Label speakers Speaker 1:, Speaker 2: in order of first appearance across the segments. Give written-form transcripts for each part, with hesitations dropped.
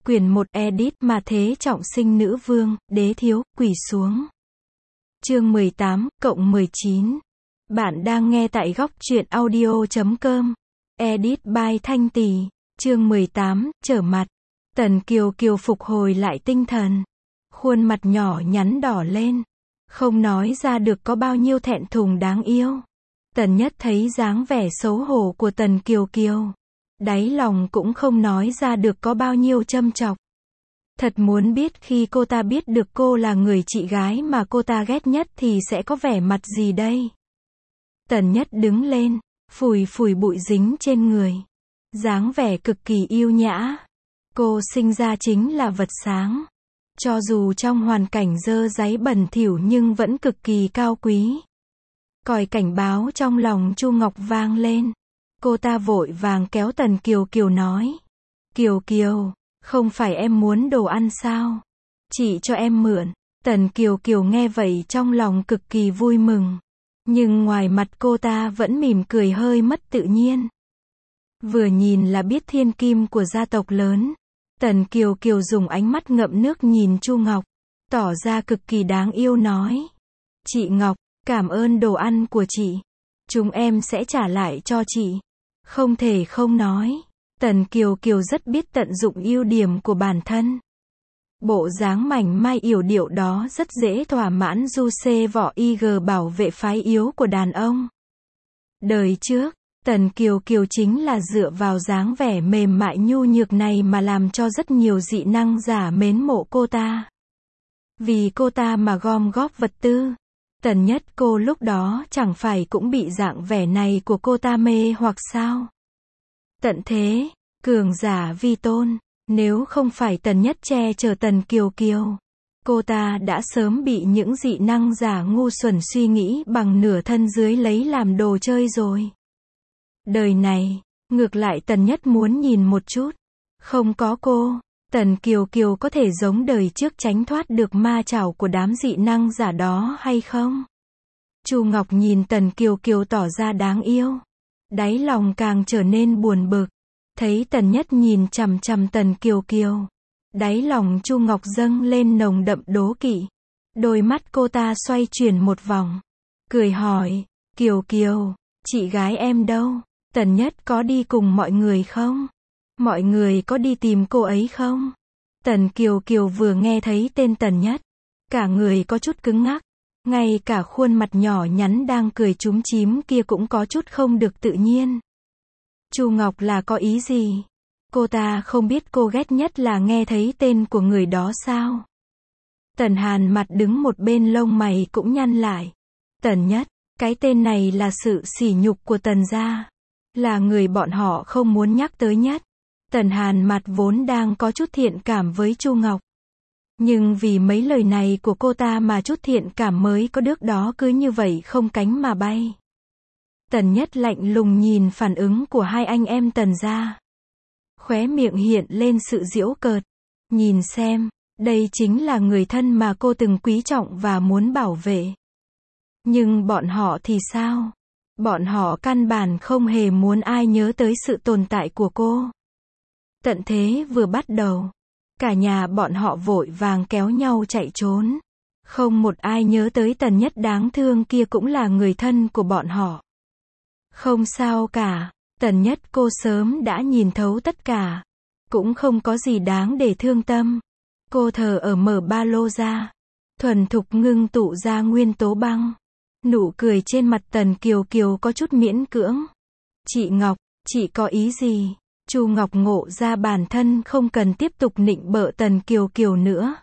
Speaker 1: Quyển 1 edit mà thế trọng sinh nữ vương, đế thiếu, quỳ xuống. Chương 18, cộng 19. Bạn đang nghe tại góc truyện audio.com. Edit by Thanh Tỳ. Chương 18, trở mặt. Tần Kiều Kiều phục hồi lại tinh thần. Khuôn mặt nhỏ nhắn đỏ lên. Không nói ra được có bao nhiêu thẹn thùng đáng yêu. Tần Nhất thấy dáng vẻ xấu hổ của Tần Kiều Kiều. Đáy lòng cũng không nói ra được có bao nhiêu châm chọc. Thật muốn biết khi cô ta biết được cô là người chị gái mà cô ta ghét nhất thì sẽ có vẻ mặt gì đây? Tần Nhất đứng lên, phủi phủi bụi dính trên người. Dáng vẻ cực kỳ yêu nhã. Cô sinh ra chính là vật sáng. Cho dù trong hoàn cảnh dơ dáy bẩn thỉu nhưng vẫn cực kỳ cao quý. Còi cảnh báo trong lòng Chu Ngọc vang lên. Cô ta vội vàng kéo Tần Kiều Kiều nói. Kiều Kiều, không phải em muốn đồ ăn sao? Chị cho em mượn. Tần Kiều Kiều nghe vậy trong lòng cực kỳ vui mừng. Nhưng ngoài mặt cô ta vẫn mỉm cười hơi mất tự nhiên. Vừa nhìn là biết thiên kim của gia tộc lớn. Tần Kiều Kiều dùng ánh mắt ngậm nước nhìn Chu Ngọc. Tỏ ra cực kỳ đáng yêu nói. Chị Ngọc, cảm ơn đồ ăn của chị. Chúng em sẽ trả lại cho chị. Không thể không nói. Tần Kiều Kiều rất biết tận dụng ưu điểm của bản thân. Bộ dáng mảnh mai yểu điệu đó rất dễ thỏa mãn du xê võ IG bảo vệ phái yếu của đàn ông. Đời trước, Tần Kiều Kiều chính là dựa vào dáng vẻ mềm mại nhu nhược này mà làm cho rất nhiều dị năng giả mến mộ cô ta. Vì cô ta mà gom góp vật tư. Tần Nhất cô lúc đó chẳng phải cũng bị dạng vẻ này của cô ta mê hoặc sao? Tận thế, cường giả vi tôn, nếu không phải Tần Nhất che chở Tần Kiều Kiều, cô ta đã sớm bị những dị năng giả ngu xuẩn suy nghĩ bằng nửa thân dưới lấy làm đồ chơi rồi. Đời này, ngược lại Tần Nhất muốn nhìn một chút. Không có cô, Tần Kiều Kiều có thể giống đời trước tránh thoát được ma chảo của đám dị năng giả đó hay không? Chu Ngọc nhìn Tần Kiều Kiều tỏ ra đáng yêu. Đáy lòng càng trở nên buồn bực. Thấy Tần Nhất nhìn chằm chằm Tần Kiều Kiều. Đáy lòng Chu Ngọc dâng lên nồng đậm đố kỵ. Đôi mắt cô ta xoay chuyển một vòng. Cười hỏi, Kiều Kiều, chị gái em đâu? Tần Nhất có đi cùng mọi người không? Mọi người có đi tìm cô ấy không? Tần Kiều Kiều vừa nghe thấy tên Tần Nhất. Cả người có chút cứng ngắc. Ngay cả khuôn mặt nhỏ nhắn đang cười chúm chím kia cũng có chút không được tự nhiên. Chu Ngọc là có ý gì? Cô ta không biết cô ghét nhất là nghe thấy tên của người đó sao? Tần Hàn mặt đứng một bên lông mày cũng nhăn lại. Tần Nhất, cái tên này là sự sỉ nhục của Tần gia. Là người bọn họ không muốn nhắc tới nhất. Tần Hàn mặt vốn đang có chút thiện cảm với Chu Ngọc. Nhưng vì mấy lời này của cô ta mà chút thiện cảm mới có được đó cứ như vậy không cánh mà bay. Tần Nhất lạnh lùng nhìn phản ứng của hai anh em Tần gia. Khóe miệng hiện lên sự giễu cợt. Nhìn xem, đây chính là người thân mà cô từng quý trọng và muốn bảo vệ. Nhưng bọn họ thì sao? Bọn họ căn bản không hề muốn ai nhớ tới sự tồn tại của cô. Tận thế vừa bắt đầu. Cả nhà bọn họ vội vàng kéo nhau chạy trốn. Không một ai nhớ tới Tần Nhất đáng thương kia cũng là người thân của bọn họ. Không sao cả, Tần Nhất cô sớm đã nhìn thấu tất cả. Cũng không có gì đáng để thương tâm. Cô thờ ở mở ba lô ra. Thuần thục ngưng tụ ra nguyên tố băng. Nụ cười trên mặt Tần Kiều Kiều có chút miễn cưỡng. Chị Ngọc, chị có ý gì? Chu Ngọc ngộ ra bản thân không cần tiếp tục nịnh bợ Tần Kiều Kiều nữa.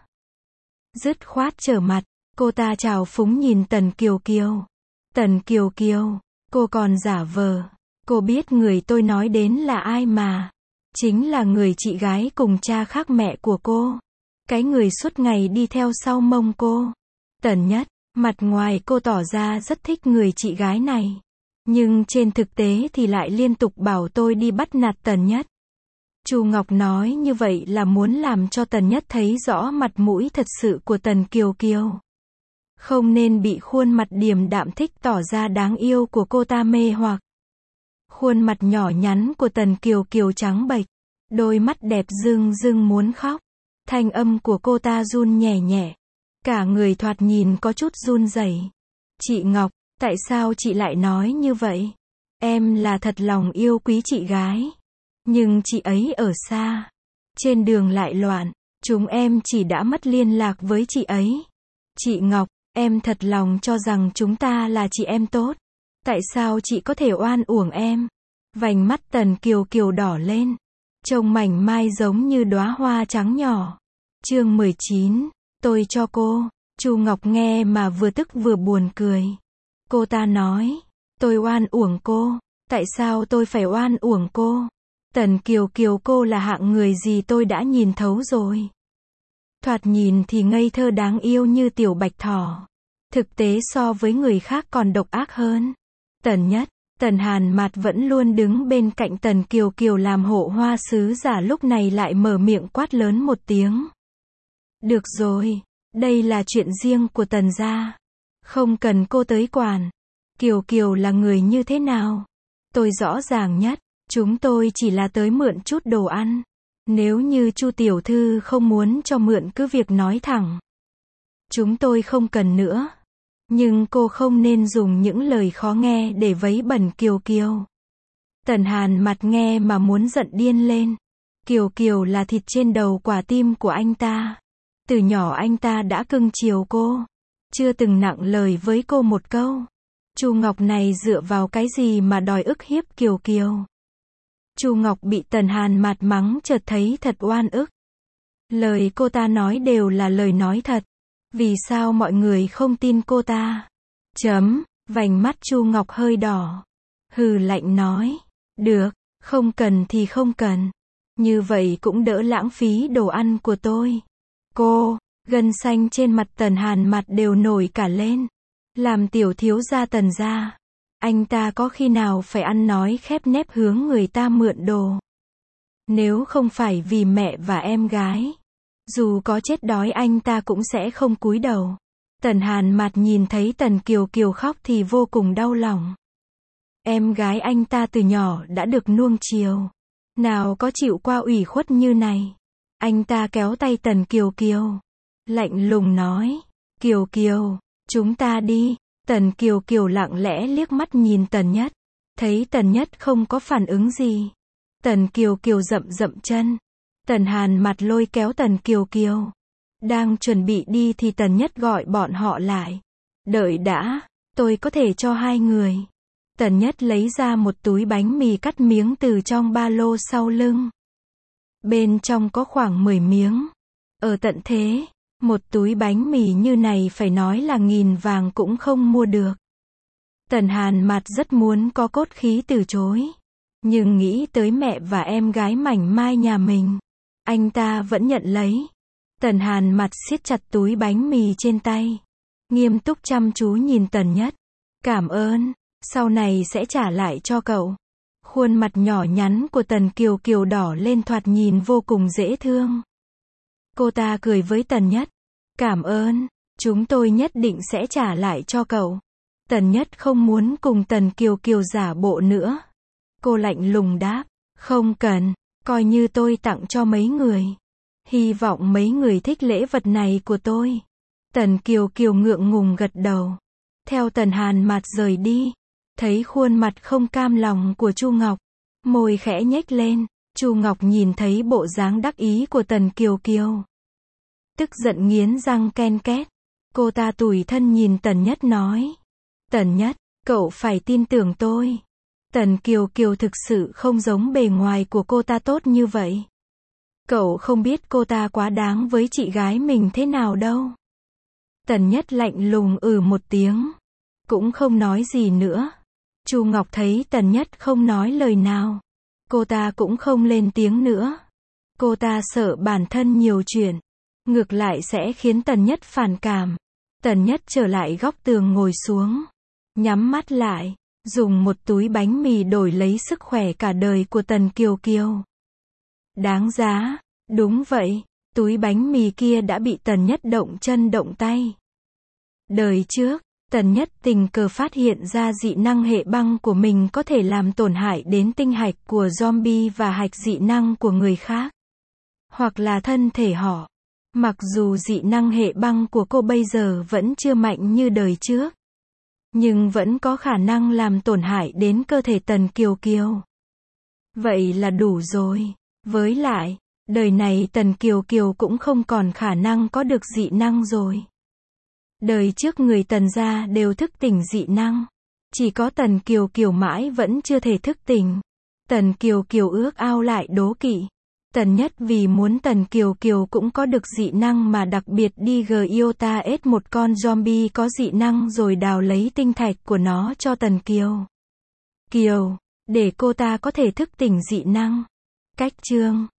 Speaker 1: Dứt khoát trở mặt, cô ta trào phúng nhìn Tần Kiều Kiều. Tần Kiều Kiều, cô còn giả vờ. Cô biết người tôi nói đến là ai mà. Chính là người chị gái cùng cha khác mẹ của cô. Cái người suốt ngày đi theo sau mông cô. Tần Nhất, mặt ngoài cô tỏ ra rất thích người chị gái này. Nhưng trên thực tế thì lại liên tục bảo tôi đi bắt nạt Tần Nhất. Chu Ngọc nói như vậy là muốn làm cho Tần Nhất thấy rõ mặt mũi thật sự của Tần Kiều Kiều. Không nên bị khuôn mặt điềm đạm thích tỏ ra đáng yêu của cô ta mê hoặc. Khuôn mặt nhỏ nhắn của Tần Kiều Kiều trắng bệch. Đôi mắt đẹp rưng rưng muốn khóc. Thanh âm của cô ta run nhẹ nhẹ. Cả người thoạt nhìn có chút run rẩy. Chị Ngọc, tại sao chị lại nói như vậy? Em là thật lòng yêu quý chị gái. Nhưng chị ấy ở xa. Trên đường lại loạn. Chúng em chỉ đã mất liên lạc với chị ấy. Chị Ngọc, em thật lòng cho rằng chúng ta là chị em tốt. Tại sao chị có thể oan uổng em? Vành mắt Tần Kiều Kiều đỏ lên. Trông mảnh mai giống như đóa hoa trắng nhỏ. Chương 19. Tôi cho cô. Chu Ngọc nghe mà vừa tức vừa buồn cười. Cô ta nói. Tôi oan uổng cô. Tại sao tôi phải oan uổng cô? Tần Kiều Kiều, cô là hạng người gì tôi đã nhìn thấu rồi. Thoạt nhìn thì ngây thơ đáng yêu như tiểu bạch thỏ. Thực tế so với người khác còn độc ác hơn. Tần Nhất, Tần Hàn Mạt vẫn luôn đứng bên cạnh Tần Kiều Kiều làm hộ hoa sứ giả lúc này lại mở miệng quát lớn một tiếng. Được rồi, đây là chuyện riêng của Tần gia. Không cần cô tới quản. Kiều Kiều là người như thế nào? Tôi rõ ràng nhất, chúng tôi chỉ là tới mượn chút đồ ăn. Nếu như Chu tiểu thư không muốn cho mượn cứ việc nói thẳng. Chúng tôi không cần nữa. Nhưng cô không nên dùng những lời khó nghe để vấy bẩn Kiều Kiều. Tần Hàn mặt nghe mà muốn giận điên lên. Kiều Kiều là thịt trên đầu quả tim của anh ta. Từ nhỏ anh ta đã cưng chiều cô. Chưa từng nặng lời với cô một câu. Chu Ngọc này dựa vào cái gì mà đòi ức hiếp Kiều Kiều? Chu Ngọc bị Tần Hàn mặt mắng chợt thấy thật oan ức. Lời cô ta nói đều là lời nói thật. Vì sao mọi người không tin cô ta? Vành mắt Chu Ngọc hơi đỏ. Hừ lạnh nói. Được, không cần thì không cần. Như vậy cũng đỡ lãng phí đồ ăn của tôi. Cô, gân xanh trên mặt Tần Hàn mặt đều nổi cả lên. Làm tiểu thiếu gia Tần gia. Anh ta có khi nào phải ăn nói khép nép hướng người ta mượn đồ. Nếu không phải vì mẹ và em gái. Dù có chết đói anh ta cũng sẽ không cúi đầu. Tần Hàn mặt nhìn thấy Tần Kiều Kiều khóc thì vô cùng đau lòng. Em gái anh ta từ nhỏ đã được nuông chiều. Nào có chịu qua ủy khuất như này. Anh ta kéo tay Tần Kiều Kiều. Lạnh lùng nói. Kiều Kiều, chúng ta đi. Tần Kiều Kiều lặng lẽ liếc mắt nhìn Tần Nhất. Thấy Tần Nhất không có phản ứng gì. Tần Kiều Kiều dậm dậm chân. Tần Hàn mặt lôi kéo Tần Kiều Kiều. Đang chuẩn bị đi thì Tần Nhất gọi bọn họ lại. Đợi đã, tôi có thể cho hai người. Tần Nhất lấy ra một túi bánh mì cắt miếng từ trong ba lô sau lưng. Bên trong có khoảng 10 miếng. Ở tận thế, một túi bánh mì như này phải nói là nghìn vàng cũng không mua được. Tần Hàn mặt rất muốn có cốt khí từ chối. Nhưng nghĩ tới mẹ và em gái mảnh mai nhà mình. Anh ta vẫn nhận lấy. Tần Hàn mặt siết chặt túi bánh mì trên tay. Nghiêm túc chăm chú nhìn Tần Nhất. Cảm ơn, sau này sẽ trả lại cho cậu. Khuôn mặt nhỏ nhắn của Tần Kiều Kiều đỏ lên thoạt nhìn vô cùng dễ thương. Cô ta cười với Tần Nhất. Cảm ơn, chúng tôi nhất định sẽ trả lại cho cậu. Tần Nhất không muốn cùng Tần Kiều Kiều giả bộ nữa. Cô lạnh lùng đáp. Không cần, coi như tôi tặng cho mấy người. Hy vọng mấy người thích lễ vật này của tôi. Tần Kiều Kiều ngượng ngùng gật đầu. Theo Tần Hàn mặt rời đi. Thấy khuôn mặt không cam lòng của Chu Ngọc. Môi khẽ nhếch lên. Chu Ngọc nhìn thấy bộ dáng đắc ý của Tần Kiều Kiều. Tức giận nghiến răng ken két. Cô ta tủi thân nhìn Tần Nhất nói. Tần Nhất, cậu phải tin tưởng tôi. Tần Kiều Kiều thực sự không giống bề ngoài của cô ta tốt như vậy. Cậu không biết cô ta quá đáng với chị gái mình thế nào đâu. Tần Nhất lạnh lùng một tiếng. Cũng không nói gì nữa. Chu Ngọc thấy Tần Nhất không nói lời nào. Cô ta cũng không lên tiếng nữa. Cô ta sợ bản thân nhiều chuyện. Ngược lại sẽ khiến Tần Nhất phản cảm. Tần Nhất trở lại góc tường ngồi xuống. Nhắm mắt lại. Dùng một túi bánh mì đổi lấy sức khỏe cả đời của Tần Kiều Kiều. Đáng giá. Đúng vậy. Túi bánh mì kia đã bị Tần Nhất động chân động tay. Đời trước, Tần Nhất tình cờ phát hiện ra dị năng hệ băng của mình có thể làm tổn hại đến tinh hạch của zombie và hạch dị năng của người khác. Hoặc là thân thể họ. Mặc dù dị năng hệ băng của cô bây giờ vẫn chưa mạnh như đời trước, nhưng vẫn có khả năng làm tổn hại đến cơ thể Tần Kiều Kiều. Vậy là đủ rồi. Với lại, đời này Tần Kiều Kiều cũng không còn khả năng có được dị năng rồi. Đời trước người Tần gia đều thức tỉnh dị năng. Chỉ có Tần Kiều Kiều mãi vẫn chưa thể thức tỉnh. Tần Kiều Kiều ước ao lại đố kỵ. Tần Nhất vì muốn Tần Kiều Kiều cũng có được dị năng mà đặc biệt đi Giota ết một con zombie có dị năng rồi đào lấy tinh thạch của nó cho Tần Kiều Kiều, để cô ta có thể thức tỉnh dị năng. Cách chương